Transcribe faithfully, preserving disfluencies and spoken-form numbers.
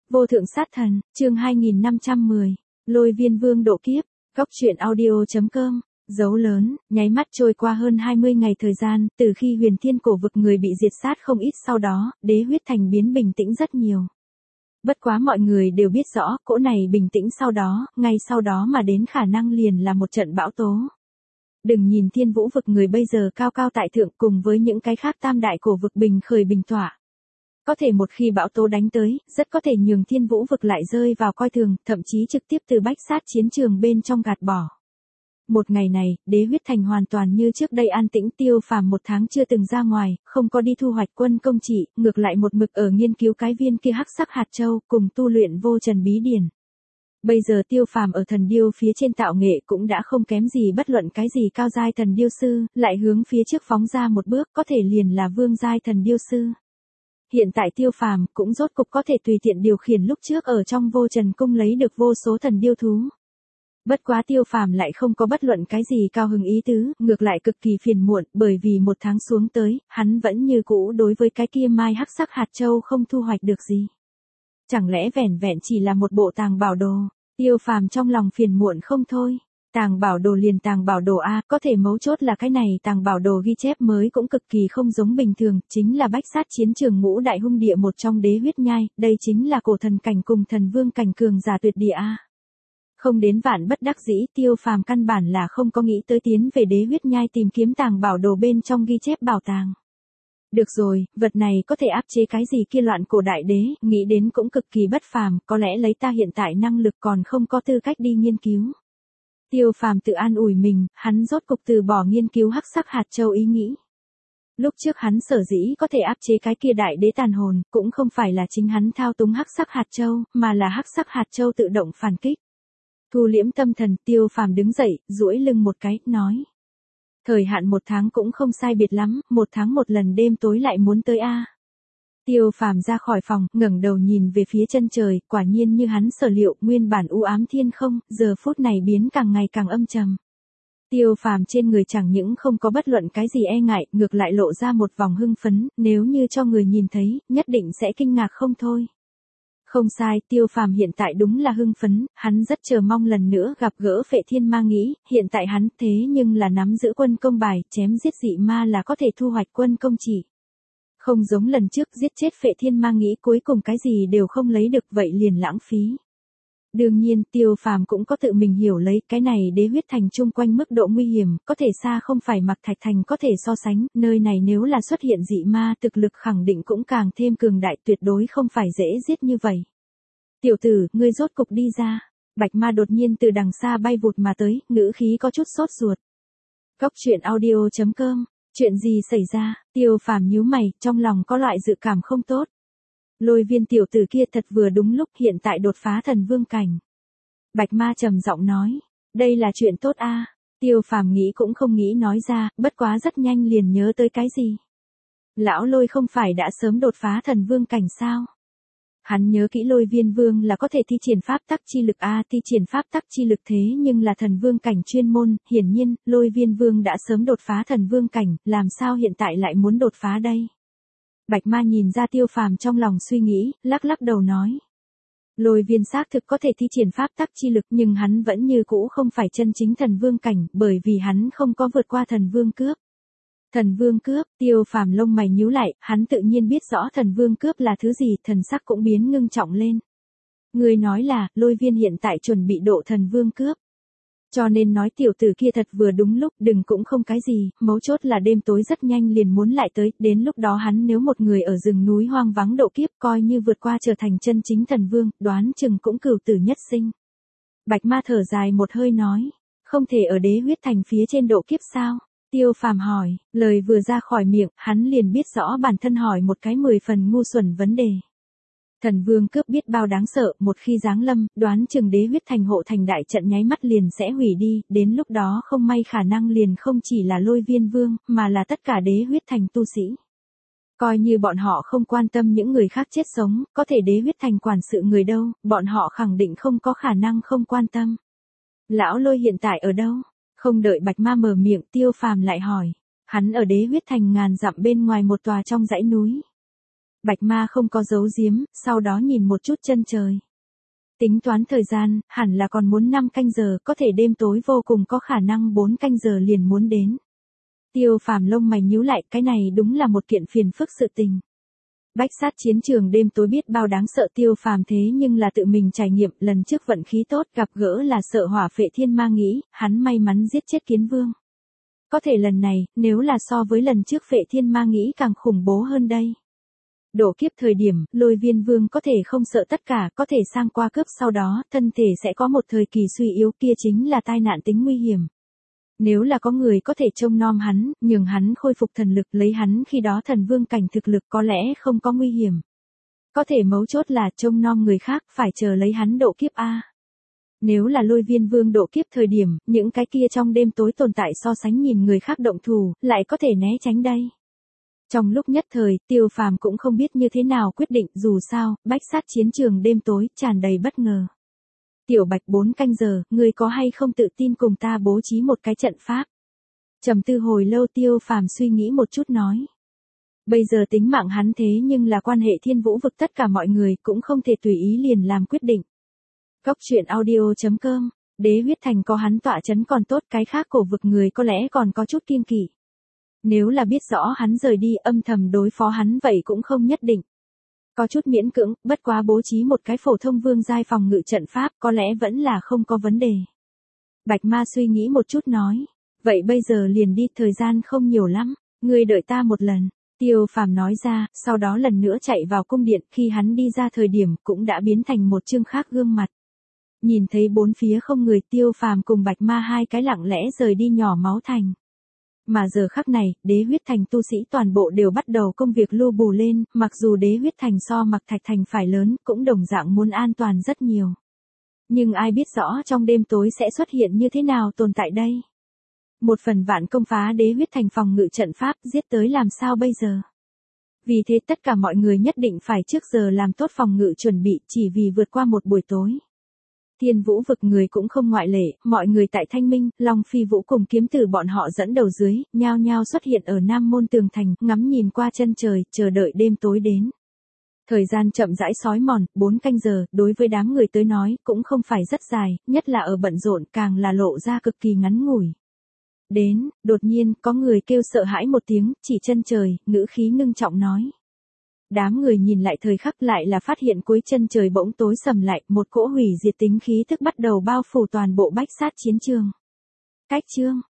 Vô thượng sát thần, chương hai nghìn năm trăm mười, Lôi Viên Vương độ kiếp, góc truyện audio.com, dấu lớn, nháy mắt trôi qua hơn hai mươi ngày thời gian, từ khi huyền thiên cổ vực người bị diệt sát không ít sau đó, đế huyết thành biến bình tĩnh rất nhiều. Bất quá mọi người đều biết rõ, cỗ này bình tĩnh sau đó, ngay sau đó mà đến khả năng liền là một trận bão tố. Đừng nhìn thiên vũ vực người bây giờ cao cao tại thượng cùng với những cái khác tam đại cổ vực bình khởi bình tỏa. Có thể một khi bão tố đánh tới, rất có thể nhường thiên vũ vực lại rơi vào coi thường, thậm chí trực tiếp từ bách sát chiến trường bên trong gạt bỏ. Một ngày này, đế huyết thành hoàn toàn như trước đây an tĩnh, Tiêu Phàm một tháng chưa từng ra ngoài, không có đi thu hoạch quân công trị, ngược lại một mực ở nghiên cứu cái viên kia hắc sắc hạt châu, cùng tu luyện vô trần bí điển. Bây giờ Tiêu Phàm ở thần điêu phía trên tạo nghệ cũng đã không kém gì bất luận cái gì cao giai thần điêu sư, lại hướng phía trước phóng ra một bước, có thể liền là vương giai thần điêu sư. Hiện tại Tiêu Phàm cũng rốt cục có thể tùy tiện điều khiển lúc trước ở trong vô trần cung lấy được vô số thần điêu thú. Bất quá Tiêu Phàm lại không có bất luận cái gì cao hứng ý tứ, ngược lại cực kỳ phiền muộn, bởi vì một tháng xuống tới, hắn vẫn như cũ đối với cái kia mai hắc sắc hạt châu không thu hoạch được gì. Chẳng lẽ vẻn vẹn chỉ là một bộ tàng bảo đồ? Tiêu Phàm trong lòng phiền muộn không thôi. Tàng bảo đồ liền tàng bảo đồ a, có thể mấu chốt là cái này tàng bảo đồ ghi chép mới cũng cực kỳ không giống bình thường, chính là bách sát chiến trường ngũ đại hung địa một trong đế huyết nhai, đây chính là cổ thần cảnh cùng thần vương cảnh cường giả tuyệt địa a. Không đến vạn bất đắc dĩ, Tiêu Phàm căn bản là không có nghĩ tới tiến về đế huyết nhai tìm kiếm tàng bảo đồ bên trong ghi chép bảo tàng. Được rồi, vật này có thể áp chế cái gì kia loạn cổ đại đế, nghĩ đến cũng cực kỳ bất phàm, có lẽ lấy ta hiện tại năng lực còn không có tư cách đi nghiên cứu. Tiêu Phàm tự an ủi mình, hắn rốt cục từ bỏ nghiên cứu hắc sắc hạt châu ý nghĩ. Lúc trước hắn sở dĩ có thể áp chế cái kia đại đế tàn hồn, cũng không phải là chính hắn thao túng hắc sắc hạt châu, mà là hắc sắc hạt châu tự động phản kích. Thu liễm tâm thần, Tiêu Phàm đứng dậy, duỗi lưng một cái, nói. Thời hạn một tháng cũng không sai biệt lắm, một tháng một lần đêm tối lại muốn tới a. Tiêu Phàm ra khỏi phòng, ngẩng đầu nhìn về phía chân trời, quả nhiên như hắn sở liệu, nguyên bản u ám thiên không, giờ phút này biến càng ngày càng âm trầm. Tiêu Phàm trên người chẳng những không có bất luận cái gì e ngại, ngược lại lộ ra một vòng hưng phấn, nếu như cho người nhìn thấy, nhất định sẽ kinh ngạc không thôi. Không sai, Tiêu Phàm hiện tại đúng là hưng phấn, hắn rất chờ mong lần nữa gặp gỡ Phệ Thiên Ma Nghĩ, hiện tại hắn thế nhưng là nắm giữ quân công bài, chém giết dị ma là có thể thu hoạch quân công chỉ. Không giống lần trước giết chết Phệ Thiên Ma Nghĩ cuối cùng cái gì đều không lấy được, vậy liền lãng phí. Đương nhiên, Tiêu Phàm cũng có tự mình hiểu lấy, cái này đế huyết thành chung quanh mức độ nguy hiểm, có thể xa không phải Mặc Thạch Thành có thể so sánh, nơi này nếu là xuất hiện dị ma, thực lực khẳng định cũng càng thêm cường đại, tuyệt đối không phải dễ giết như vậy. Tiểu tử, ngươi rốt cục đi ra. Bạch Ma đột nhiên từ đằng xa bay vụt mà tới, ngữ khí có chút sốt ruột. Góc truyện audio.com, chuyện gì xảy ra? Tiêu Phàm nhíu mày, trong lòng có loại dự cảm không tốt. Lôi Viên tiểu tử kia thật vừa đúng lúc hiện tại đột phá thần vương cảnh. Bạch Ma trầm giọng nói, đây là chuyện tốt a. Tiêu Phàm nghĩ cũng không nghĩ nói ra, bất quá rất nhanh liền nhớ tới cái gì. Lão Lôi không phải đã sớm đột phá thần vương cảnh sao? Hắn nhớ kỹ Lôi Viên Vương là có thể thi triển pháp tắc chi lực a, thi triển pháp tắc chi lực thế nhưng là thần vương cảnh chuyên môn, hiển nhiên, Lôi Viên Vương đã sớm đột phá thần vương cảnh, làm sao hiện tại lại muốn đột phá đây? Bạch Ma nhìn ra Tiêu Phàm trong lòng suy nghĩ, lắc lắc đầu nói. Lôi Viên xác thực có thể thi triển pháp tắc chi lực nhưng hắn vẫn như cũ không phải chân chính thần vương cảnh, bởi vì hắn không có vượt qua thần vương cướp. Thần vương cướp, Tiêu Phàm lông mày nhíu lại, hắn tự nhiên biết rõ thần vương cướp là thứ gì, thần sắc cũng biến ngưng trọng lên. Người nói là, Lôi Viên hiện tại chuẩn bị độ thần vương cướp. Cho nên nói tiểu tử kia thật vừa đúng lúc, đừng cũng không cái gì, mấu chốt là đêm tối rất nhanh liền muốn lại tới, đến lúc đó hắn nếu một người ở rừng núi hoang vắng độ kiếp coi như vượt qua trở thành chân chính thần vương, đoán chừng cũng cửu tử nhất sinh. Bạch Ma thở dài một hơi nói, không thể ở đế huyết thành phía trên độ kiếp sao? Tiêu Phàm hỏi, lời vừa ra khỏi miệng, hắn liền biết rõ bản thân hỏi một cái mười phần ngu xuẩn vấn đề. Thần vương cướp biết bao đáng sợ, một khi giáng lâm, đoán chừng đế huyết thành hộ thành đại trận nháy mắt liền sẽ hủy đi, đến lúc đó không may khả năng liền không chỉ là Lôi Viên Vương, mà là tất cả đế huyết thành tu sĩ. Coi như bọn họ không quan tâm những người khác chết sống, có thể đế huyết thành quản sự người đâu, bọn họ khẳng định không có khả năng không quan tâm. Lão Lôi hiện tại ở đâu? Không đợi Bạch Ma mở miệng, Tiêu Phàm lại hỏi. Hắn ở đế huyết thành ngàn dặm bên ngoài một tòa trong dãy núi. Bạch Ma không có giấu giếm, sau đó nhìn một chút chân trời. Tính toán thời gian, hẳn là còn muốn năm canh giờ, có thể đêm tối vô cùng có khả năng bốn canh giờ liền muốn đến. Tiêu Phàm lông mày nhíu lại, cái này đúng là một kiện phiền phức sự tình. Bách sát chiến trường đêm tối biết bao đáng sợ, Tiêu Phàm thế nhưng là tự mình trải nghiệm, lần trước vận khí tốt gặp gỡ là sợ hỏa phệ thiên ma nghĩ, hắn may mắn giết chết kiến vương. Có thể lần này, nếu là so với lần trước phệ thiên ma nghĩ càng khủng bố hơn đây. Độ kiếp thời điểm, Lôi Viên Vương có thể không sợ tất cả, có thể sang qua cướp sau đó, thân thể sẽ có một thời kỳ suy yếu, kia chính là tai nạn tính nguy hiểm. Nếu là có người có thể trông nom hắn, nhường hắn khôi phục thần lực, lấy hắn khi đó thần vương cảnh thực lực có lẽ không có nguy hiểm. Có thể mấu chốt là trông nom người khác, phải chờ lấy hắn độ kiếp a. Nếu là Lôi Viên Vương độ kiếp thời điểm, những cái kia trong đêm tối tồn tại so sánh nhìn người khác động thủ, lại có thể né tránh đây. Trong lúc nhất thời, Tiêu Phàm cũng không biết như thế nào quyết định, dù sao, bách sát chiến trường đêm tối, tràn đầy bất ngờ. Tiểu Bạch bốn canh giờ, ngươi có hay không tự tin cùng ta bố trí một cái trận pháp? Trầm tư hồi lâu Tiêu Phàm suy nghĩ một chút nói. Bây giờ tính mạng hắn thế nhưng là quan hệ thiên vũ vực, tất cả mọi người cũng không thể tùy ý liền làm quyết định. Góc truyện audio chấm com, Đế huyết thành có hắn tọa chấn còn tốt, cái khác cổ vực người có lẽ còn có chút kiêng kỵ. Nếu là biết rõ hắn rời đi âm thầm đối phó hắn vậy cũng không nhất định. Có chút miễn cưỡng, bất quá bố trí một cái phổ thông vương giai phòng ngự trận pháp có lẽ vẫn là không có vấn đề. Bạch Ma suy nghĩ một chút nói. Vậy bây giờ liền đi, thời gian không nhiều lắm, ngươi đợi ta một lần. Tiêu Phàm nói ra, sau đó lần nữa chạy vào cung điện, khi hắn đi ra thời điểm cũng đã biến thành một chương khác gương mặt. Nhìn thấy bốn phía không người, Tiêu Phàm cùng Bạch Ma hai cái lặng lẽ rời đi nhỏ máu thành. Mà giờ khắc này, Đế huyết thành tu sĩ toàn bộ đều bắt đầu công việc lưu bù lên, mặc dù Đế huyết thành so Mặc Thạch thành phải lớn, cũng đồng dạng muốn an toàn rất nhiều. Nhưng ai biết rõ trong đêm tối sẽ xuất hiện như thế nào tồn tại đây? Một phần vạn công phá Đế huyết thành phòng ngự trận pháp, giết tới làm sao bây giờ? Vì thế tất cả mọi người nhất định phải trước giờ làm tốt phòng ngự chuẩn bị, chỉ vì vượt qua một buổi tối. Thiên vũ vực người cũng không ngoại lệ, mọi người tại Thanh Minh, Long Phi Vũ cùng kiếm tử bọn họ dẫn đầu dưới, nhao nhao xuất hiện ở Nam Môn tường thành, ngắm nhìn qua chân trời, chờ đợi đêm tối đến. Thời gian chậm rãi xói mòn, bốn canh giờ, đối với đám người tới nói, cũng không phải rất dài, nhất là ở bận rộn càng là lộ ra cực kỳ ngắn ngủi. Đến, đột nhiên, có người kêu sợ hãi một tiếng, chỉ chân trời, ngữ khí ngưng trọng nói. Đám người nhìn lại thời khắc lại là phát hiện cuối chân trời bỗng tối sầm lại, một cỗ hủy diệt tính khí tức bắt đầu bao phủ toàn bộ bách sát chiến trường. Cách chương,